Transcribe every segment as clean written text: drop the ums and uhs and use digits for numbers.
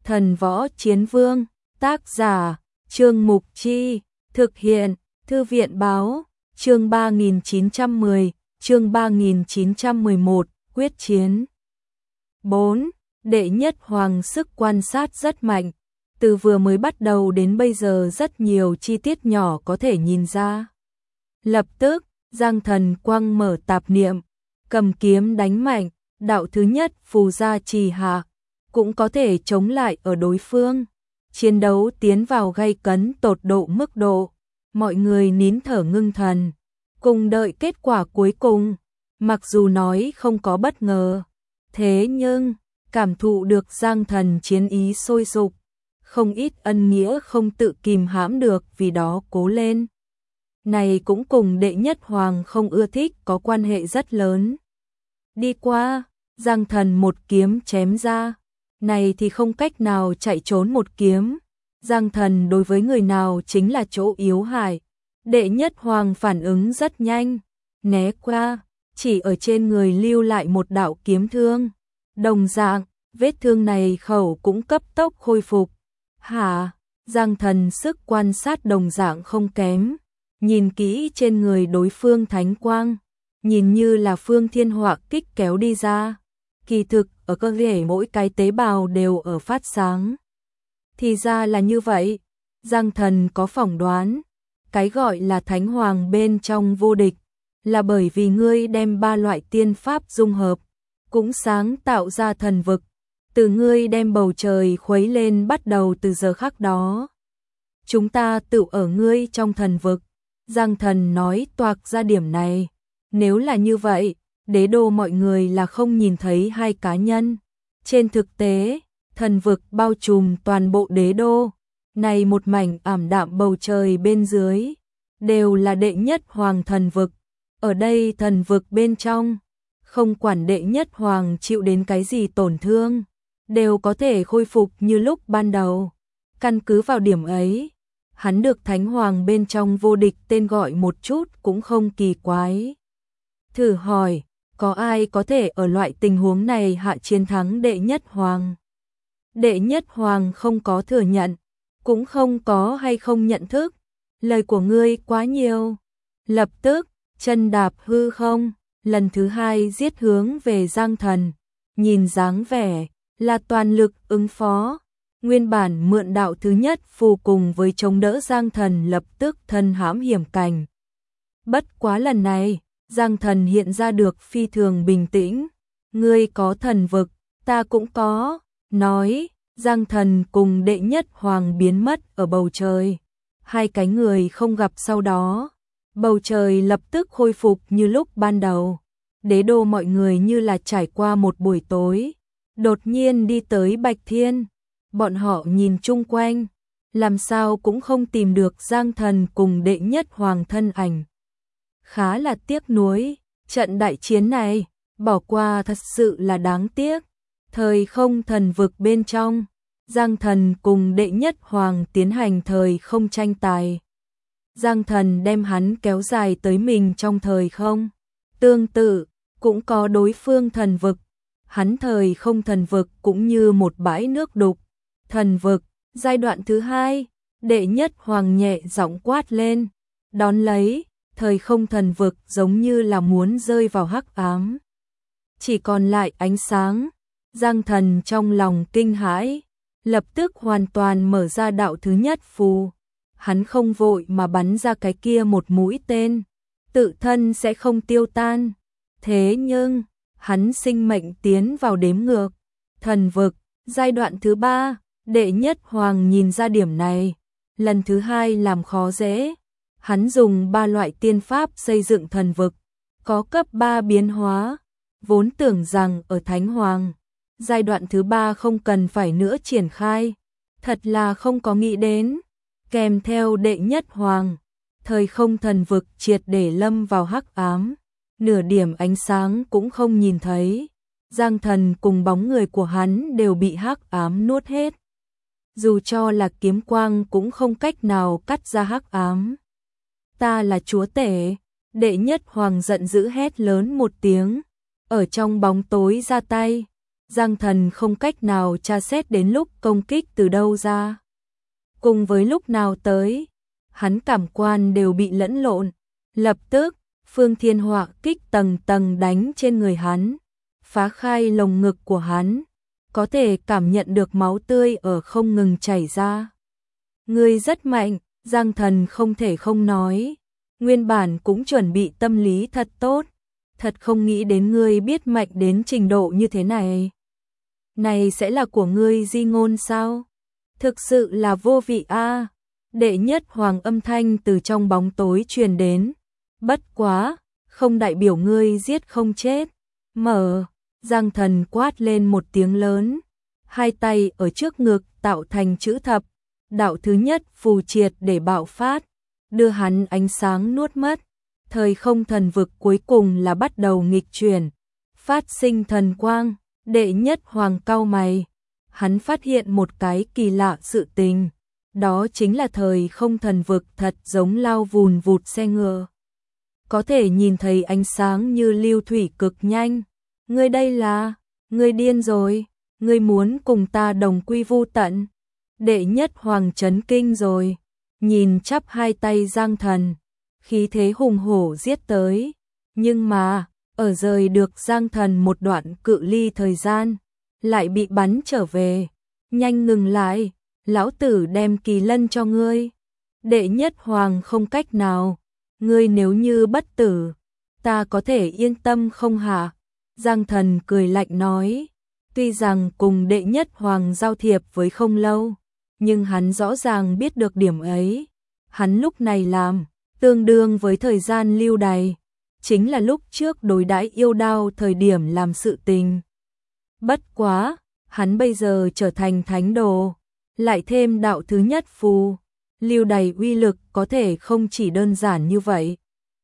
Thần Võ Chiến Vương, tác giả, Trương Mục Chi, thực hiện, Thư viện Báo, chương 3910, chương 3911, quyết chiến. 4. Đệ nhất hoàng sức quan sát rất mạnh, từ vừa mới bắt đầu đến bây giờ rất nhiều chi tiết nhỏ có thể nhìn ra. Lập tức, Giang Thần quang mở tạp niệm, cầm kiếm đánh mạnh, đạo thứ nhất phù gia trì hạ, cũng có thể chống lại ở đối phương. Chiến đấu tiến vào gay cấn tột độ mức độ, mọi người nín thở ngưng thần, cùng đợi kết quả cuối cùng. Mặc dù nói không có bất ngờ, thế nhưng cảm thụ được Giang Thần chiến ý sôi sục, không ít ân nghĩa không tự kìm hãm được vì đó cố lên. Này cũng cùng đệ nhất hoàng không ưa thích có quan hệ rất lớn. Đi qua, Giang Thần một kiếm chém ra, này thì không cách nào chạy trốn một kiếm. Giang Thần đối với người nào chính là chỗ yếu hại. Đệ nhất hoàng phản ứng rất nhanh, né qua, chỉ ở trên người lưu lại một đạo kiếm thương. Đồng dạng, vết thương này khẩu cũng cấp tốc khôi phục. Hả? Giang Thần sức quan sát đồng dạng không kém, nhìn kỹ trên người đối phương thánh quang, nhìn như là phương thiên họa kích kéo đi ra. Kỳ thực, ở cơ thể mỗi cái tế bào đều ở phát sáng. Thì ra là như vậy, Giang Thần có phỏng đoán, cái gọi là thánh hoàng bên trong vô địch, là bởi vì ngươi đem ba loại tiên pháp dung hợp, cũng sáng tạo ra thần vực, từ ngươi đem bầu trời khuấy lên bắt đầu từ giờ khắc đó. Chúng ta tự ở ngươi trong thần vực, Giang Thần nói toạc ra điểm này, nếu là như vậy, đế đô mọi người là không nhìn thấy hai cá nhân. Trên thực tế, thần vực bao trùm toàn bộ đế đô, này một mảnh ảm đạm bầu trời bên dưới, đều là đệ nhất hoàng thần vực. Ở đây thần vực bên trong, không quản đệ nhất hoàng chịu đến cái gì tổn thương, đều có thể khôi phục như lúc ban đầu. Căn cứ vào điểm ấy, hắn được thánh hoàng bên trong vô địch tên gọi một chút cũng không kỳ quái. Thử hỏi, có ai có thể ở loại tình huống này hạ chiến thắng đệ nhất hoàng? Đệ nhất hoàng không có thừa nhận, cũng không có hay không nhận thức. Lời của ngươi quá nhiều. Lập tức, chân đạp hư không, lần thứ hai giết hướng về Giang Thần. Nhìn dáng vẻ, là toàn lực ứng phó. Nguyên bản mượn đạo thứ nhất phù cùng với chống đỡ Giang Thần lập tức thân hãm hiểm cảnh. Bất quá lần này, Giang Thần hiện ra được phi thường bình tĩnh. Ngươi có thần vực, ta cũng có. Nói, Giang Thần cùng đệ nhất hoàng biến mất ở bầu trời. Hai cái người không gặp sau đó. Bầu trời lập tức khôi phục như lúc ban đầu. Đế đô mọi người như là trải qua một buổi tối. Đột nhiên đi tới Bạch Thiên. Bọn họ nhìn chung quanh, làm sao cũng không tìm được Giang Thần cùng đệ nhất hoàng thân ảnh. Khá là tiếc nuối, trận đại chiến này, bỏ qua thật sự là đáng tiếc. Thời không thần vực bên trong, Giang Thần cùng đệ nhất hoàng tiến hành thời không tranh tài. Giang Thần đem hắn kéo dài tới mình trong thời không. Tương tự, cũng có đối phương thần vực. Hắn thời không thần vực cũng như một bãi nước đục. Thần vực, giai đoạn thứ hai, đệ nhất hoàng nhẹ giọng quát lên. Đón lấy, thời không thần vực giống như là muốn rơi vào hắc ám. Chỉ còn lại ánh sáng. Giang Thần trong lòng kinh hãi, lập tức hoàn toàn mở ra đạo thứ nhất phù. Hắn không vội mà bắn ra cái kia một mũi tên, tự thân sẽ không tiêu tan. Thế nhưng, hắn sinh mệnh tiến vào đếm ngược. Thần vực, giai đoạn thứ ba, đệ nhất hoàng nhìn ra điểm này, lần thứ hai làm khó dễ. Hắn dùng ba loại tiên pháp xây dựng thần vực, có cấp 3 biến hóa, vốn tưởng rằng ở thánh hoàng, giai đoạn thứ ba không cần phải nữa triển khai, thật là không có nghĩ đến. Kèm theo đệ nhất hoàng, thời không thần vực triệt để lâm vào hắc ám, nửa điểm ánh sáng cũng không nhìn thấy. Giang Thần cùng bóng người của hắn đều bị hắc ám nuốt hết. Dù cho là kiếm quang cũng không cách nào cắt ra hắc ám. Ta là chúa tể, đệ nhất hoàng giận dữ hét lớn một tiếng, ở trong bóng tối ra tay. Giang Thần không cách nào tra xét đến lúc công kích từ đâu ra, cùng với lúc nào tới, hắn cảm quan đều bị lẫn lộn. Lập tức, Phương Thiên Họa kích tầng tầng đánh trên người hắn, phá khai lồng ngực của hắn, có thể cảm nhận được máu tươi ở không ngừng chảy ra. Ngươi rất mạnh, Giang Thần không thể không nói, nguyên bản cũng chuẩn bị tâm lý thật tốt, thật không nghĩ đến ngươi biết mạnh đến trình độ như thế này. Này sẽ là của ngươi di ngôn sao? Thực sự là vô vị a. Đệ nhất hoàng âm thanh từ trong bóng tối truyền đến. Bất quá, không đại biểu ngươi giết không chết. Mở, Giang Thần quát lên một tiếng lớn, hai tay ở trước ngực tạo thành chữ thập, đạo thứ nhất phù triệt để bạo phát, đưa hắn ánh sáng nuốt mất. Thời không thần vực cuối cùng là bắt đầu nghịch chuyển, phát sinh thần quang. Đệ nhất hoàng cau mày, hắn phát hiện một cái kỳ lạ sự tình, đó chính là thời không thần vực thật giống lao vùn vụt xe ngựa, có thể nhìn thấy ánh sáng như lưu thủy cực nhanh. Ngươi đây là, ngươi điên rồi, ngươi muốn cùng ta đồng quy vu tận. Đệ nhất hoàng chấn kinh rồi, nhìn chắp hai tay Giang Thần, khí thế hùng hổ giết tới, nhưng mà ở rời được Giang Thần một đoạn cự ly thời gian, lại bị bắn trở về. Nhanh ngừng lại, lão tử đem kỳ lân cho ngươi. Đệ nhất hoàng không cách nào, ngươi nếu như bất tử, ta có thể yên tâm không hả? Giang Thần cười lạnh nói, tuy rằng cùng đệ nhất hoàng giao thiệp với không lâu, nhưng hắn rõ ràng biết được điểm ấy. Hắn lúc này làm, tương đương với thời gian lưu đày, chính là lúc trước đối đãi yêu đao thời điểm làm sự tình. Bất quá, hắn bây giờ trở thành thánh đồ, lại thêm đạo thứ nhất phù, lưu đày uy lực có thể không chỉ đơn giản như vậy.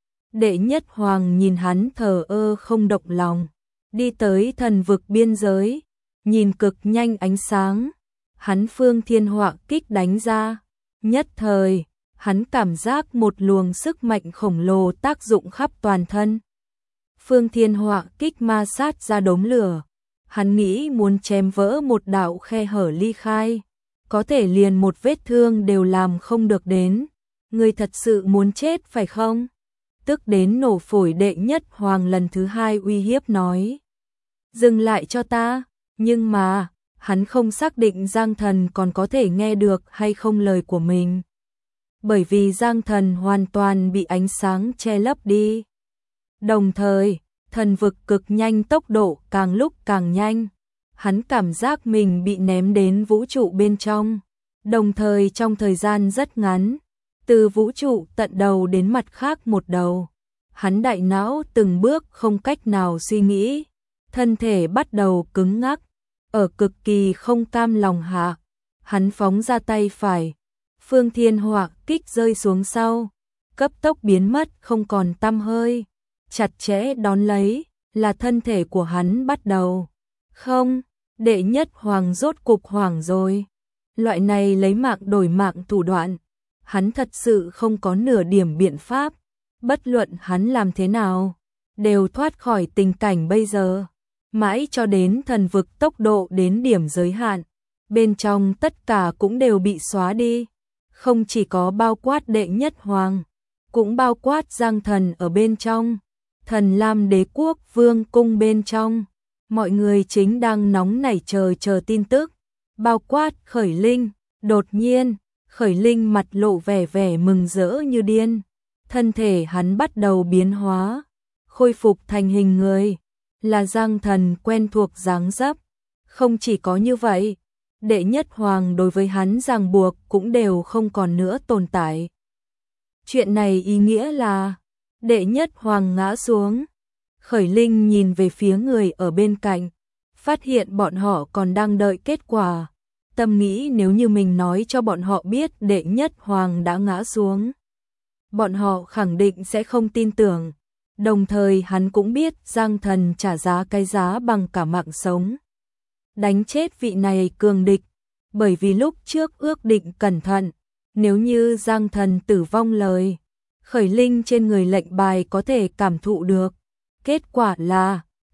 Đệ nhất hoàng nhìn hắn thờ ơ không động lòng, đi tới thần vực biên giới, nhìn cực nhanh ánh sáng, hắn Phương Thiên Họa kích đánh ra, nhất thời hắn cảm giác một luồng sức mạnh khổng lồ tác dụng khắp toàn thân. Phương Thiên Họa kích ma sát ra đốm lửa, hắn nghĩ muốn chém vỡ một đạo khe hở ly khai, có thể liền một vết thương đều làm không được đến. Ngươi thật sự muốn chết phải không? Tức đến nổ phổi đệ nhất hoàng lần thứ hai uy hiếp nói. Dừng lại cho ta, nhưng mà, hắn không xác định Giang Thần còn có thể nghe được hay không lời của mình. Bởi vì Giang Thần hoàn toàn bị ánh sáng che lấp đi. Đồng thời, thần vực cực nhanh tốc độ càng lúc càng nhanh. Hắn cảm giác mình bị ném đến vũ trụ bên trong. Đồng thời trong thời gian rất ngắn, từ vũ trụ tận đầu đến mặt khác một đầu. Hắn đại não từng bước không cách nào suy nghĩ. Thân thể bắt đầu cứng ngắc. Ở cực kỳ không cam lòng hạ, hắn phóng ra tay phải. Phương Thiên Họa kích rơi xuống sau, cấp tốc biến mất không còn tăm hơi. Chặt chẽ đón lấy, là thân thể của hắn bắt đầu. Không, đệ nhất hoàng rốt cục hoảng rồi. Loại này lấy mạng đổi mạng thủ đoạn, hắn thật sự không có nửa điểm biện pháp. Bất luận hắn làm thế nào, đều thoát khỏi tình cảnh bây giờ. Mãi cho đến thần vực tốc độ đến điểm giới hạn, bên trong tất cả cũng đều bị xóa đi. Không chỉ có bao quát đệ nhất hoàng, cũng bao quát Giang Thần ở bên trong, Thần Lam Đế Quốc Vương cung bên trong. Mọi người chính đang nóng nảy chờ tin tức, bao quát Khởi Linh. Đột nhiên, Khởi Linh mặt lộ vẻ mừng rỡ như điên. Thân thể hắn bắt đầu biến hóa, khôi phục thành hình người, là Giang Thần quen thuộc dáng dấp. Không chỉ có như vậy, đệ nhất hoàng đối với hắn ràng buộc cũng đều không còn nữa tồn tại. Chuyện này ý nghĩa là đệ nhất hoàng ngã xuống. Khởi Linh nhìn về phía người ở bên cạnh, phát hiện bọn họ còn đang đợi kết quả. Tâm nghĩ nếu như mình nói cho bọn họ biết đệ nhất hoàng đã ngã xuống, bọn họ khẳng định sẽ không tin tưởng. Đồng thời hắn cũng biết Giang Thần trả giá cái giá bằng cả mạng sống, đánh chết vị này cường địch. Bởi vì lúc trước ước định cẩn thận, nếu như Giang Thần tử vong lời, Khởi Linh trên người lệnh bài có thể cảm thụ được. Kết quả là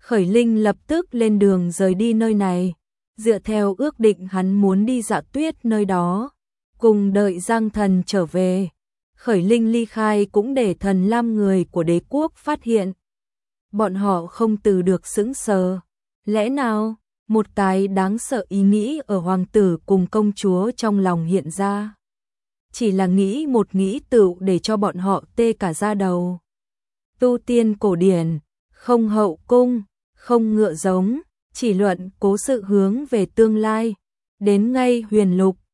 Khởi Linh lập tức lên đường rời đi nơi này. Dựa theo ước định hắn muốn đi dạo tuyết nơi đó, cùng đợi Giang Thần trở về. Khởi Linh ly khai cũng để Thần Lam người của đế quốc phát hiện. Bọn họ không từ được sững sờ. Lẽ nào, một cái đáng sợ ý nghĩ ở hoàng tử cùng công chúa trong lòng hiện ra. Chỉ là nghĩ một nghĩ tựu để cho bọn họ tê cả da đầu. Tu tiên cổ điển, không hậu cung, không ngựa giống, chỉ luận cố sự hướng về tương lai. Đến ngay huyền lục,